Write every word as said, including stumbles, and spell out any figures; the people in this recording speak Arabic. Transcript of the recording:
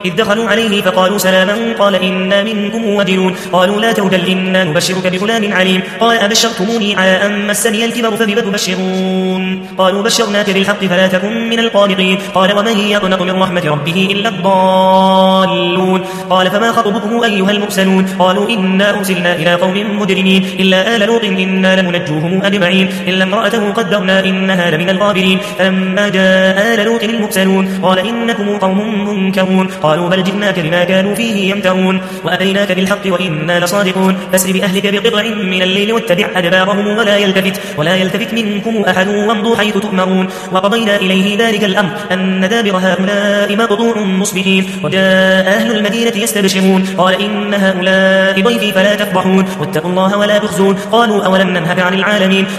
إذ دخلوا عليه فقالوا سلاما قال إنا منكم وجلون قالوا لا توجل إنا نبشرك بغلام عليم قال أبشرتموني على أن مسني الكبر فبم تبشرون قالوا بشرناك بالحق فلا تكن من القانطين قال ومن يقنط من رحمة ربه إلا الضالون قال فما خطبكم أيها المرسلون قالوا إنا أرسلنا إلى قوم مجرمين إلا آل لوط إنا لمنجوهم أجمعين إلا امرأته قدرنا إنها لمن الغابرين فلما جاء آل لوط المرسلون قال إنكم قوم منكرون قالوا بل جئناك بما كانوا فيه يمترون وأتيناك بالحق وإنا لصادقون فاسر بأهلك بقطع من الليل واتبع أدبارهم ولا يلتفت ولا يلتفت منكم أحد وامضوا حيث تؤمرون وقضينا إليه ذلك الأمر أن دابر هؤلاء مقطوع مصبحين وجاء أهل المدينة يستبشرون قال إن هؤلاء ضيفي فلا تفضحون واتقوا الله ولا تخزون قالوا أولم ننهك عن العالمين